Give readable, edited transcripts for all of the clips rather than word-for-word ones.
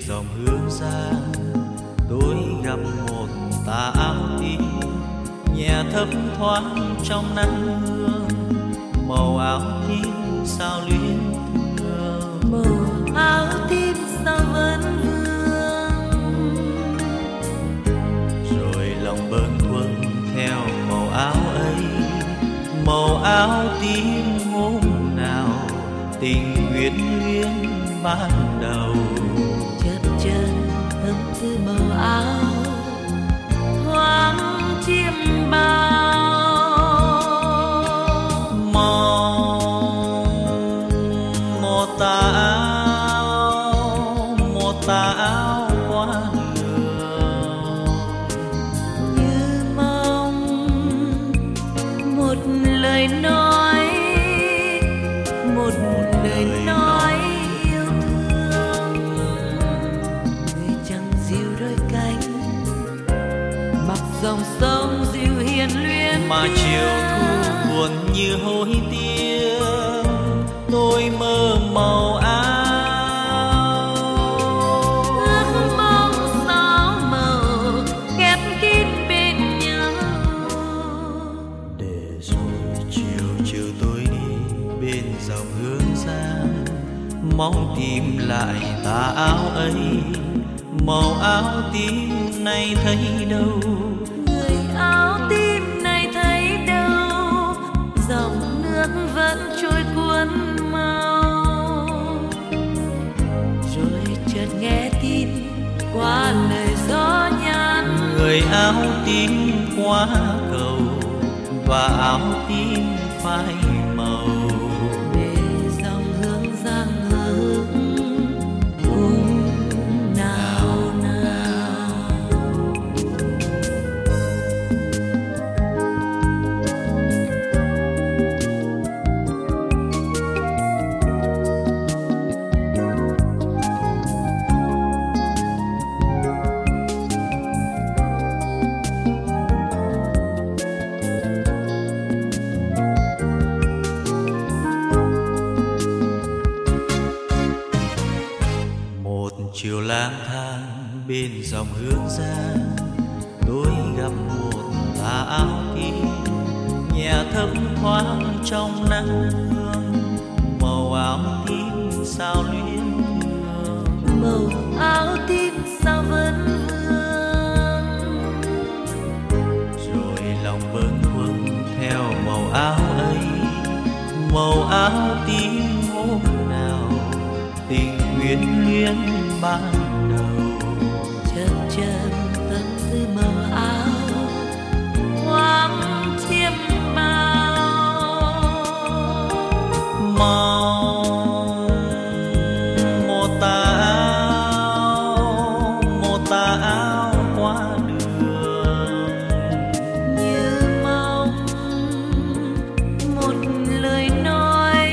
dòng hương giang tôi gặp một tà áo tím nhẹ thấp thoáng trong nắng hương, màu áo tím sao luyến thương, màu áo tím sao vẫn vương. rồi lòng bâng khuâng theo màu áo ấy, màu áo tím hôm nào tình quyến luyến ban đầu. Chợt chân thấm tư màu áo thoáng chiêm bao, một tà áo qua đường, như mong một lời nói, một lời nói yêu thương. Người chẳng dịu đôi cánh, mặc dòng sông dịu hiền luyến, mà chiều thu buồn như hối tiếc. Tôi mơ màu áo, ước mong sáu màu khép kín bên nhau. để rồi chiều tôi đi bên dòng hương giang, mong tìm lại tà áo ấy, màu áo tím nay thấy đâu. Người áo tím này thấy đâu, dòng nước vẫn trôi cuốn mau. Rồi chợt nghe tin qua lời gió nhắn, Người áo tím qua cầu và áo tím phai màu. về dòng hương giang hướng cùng nào nào. Một chiều lang thang bên dòng hương giang, tôi gặp một tà áo tím nhẹ thấp thoáng trong nắng hương, màu áo tím sao luyến thương, Màu áo tím sao vẫn vương. rồi lòng bâng khuâng theo màu áo ấy, màu áo tím hôm nào tình quyến luyến ban đầu. Chợt chân tâm tư màu áo thoáng chiêm bao, Mong một tà áo qua đường, như mong một lời nói,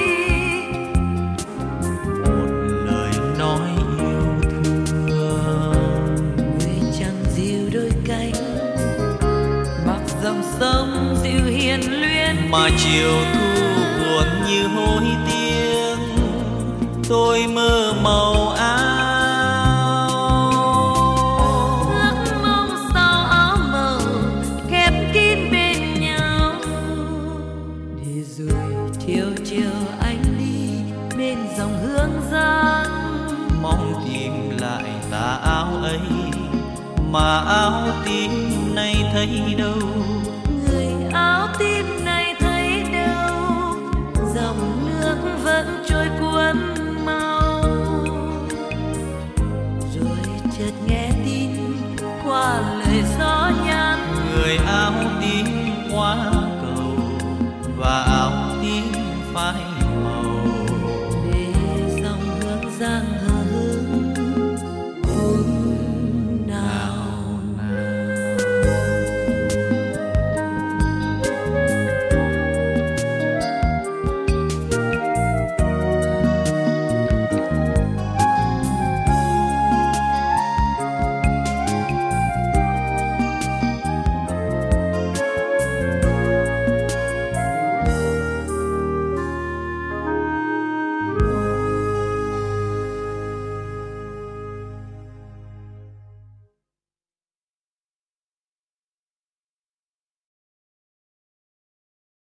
một lời nói yêu thương. người chẳng dịu đôi cánh, mặc dòng sông dịu hiền luyến. Mà chiều thu buồn như hối tiếc, tôi mơ màu áo, Ước mong sao áo màu khép kín bên nhau. Để rồi chiều chiều anh đi bên dòng hương giang, mong tìm lại tà áo ấy, mà áo tím nay thấy đâu. người áo tím này thấy đâu, dòng nước vẫn trôi cuốn mau. Rồi chợt nghe tin qua lời gió nhắn, Người áo tím qua